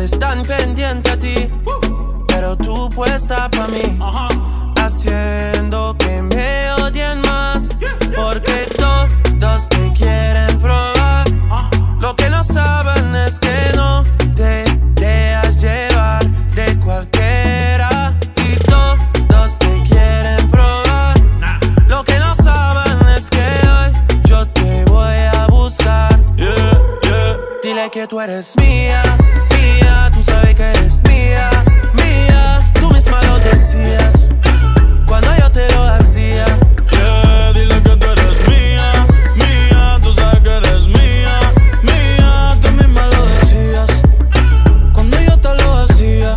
están pendientes a ti, pero tú puesta pa' mí, haciendo que me odien más, porque todos te quieren probar. Lo que no saben es que no te dejas llevar de cualquiera, y todos te quieren probar. Lo que no saben es que hoy yo te voy a buscar. Dile que tú eres mía, mía, tú sabes que eres mía, mía. Tú misma lo decías cuando yo te lo hacía. Dile que tú eres mía, mía, tú sabes que eres mía, mía. Tú misma lo decías cuando yo te lo hacía.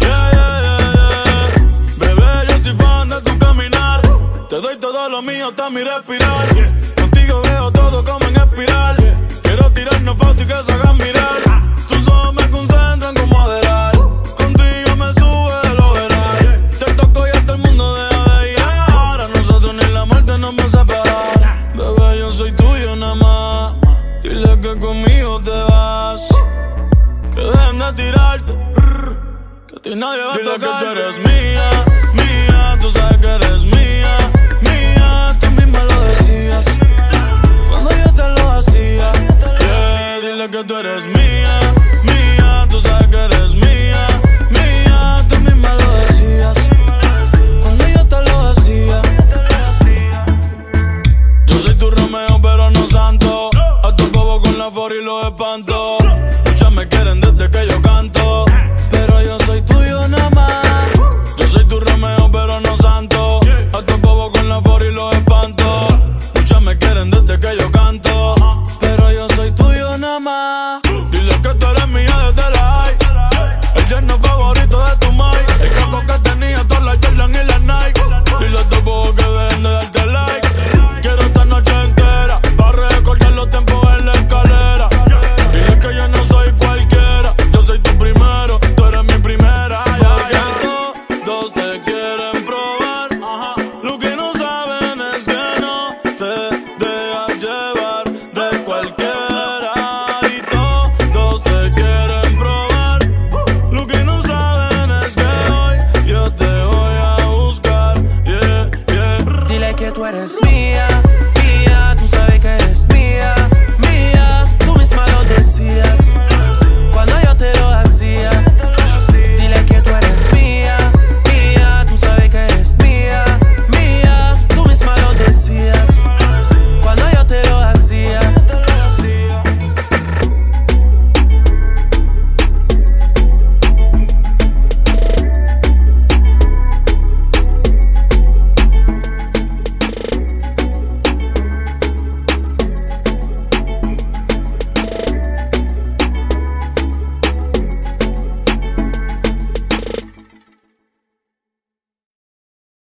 Bebé, yo soy fan de tu caminar. Te doy todo lo mío hasta mi respirar. Contigo veo todo como en espiral. Quiero tirarnos fotos y que se hagan mirar. Tus ojos me concentran como Adelar. Contigo me sube de lo veral. Te toco y hasta el mundo deja de ir. A nosotros ni la muerte nos va a separar. Bebé, yo soy tuyo nada más. Dile que conmigo te vas. Que dejen de tirarte. Que a ti nadie va a tocar. Dile que tú eres mía, mía. Tú sabes que eres mía, mía. Tú misma lo decías cuando yo te lo hacía. Dile que tú eres mía, mía. Tú sabes que eres mía, mía. Tú misma lo decías cuando yo te lo hacía. Yo soy tu Romeo pero no santo. A tu bobo con la for y los espanto. Muchas me quieren desde que yo canto, pero yo soy tuyo nada más. Yo soy tu Romeo pero no santo. A tu bobo con la for y los espanto. Muchas me quieren desde que yo canto, pero yo soy tuyo nada más. Dile que tú eres mía desde la high. El yerno favorito de tu mai. El caco que tenía todas las Jordan y las Nike. Dile a tu bobo que dejen de darte like. Quiero esta noche entera pa' recordar los tiempos en la escalera. Dile que yo no soy cualquiera. Yo soy tu primero, tú eres mi primera. Porque todos te quieren probar. Lo que no saben es que no te dejas llevar de cualquiera. Y todos te quieren probar. Lo que no saben es que hoy yo te voy a buscar. Dile que tú eres mía,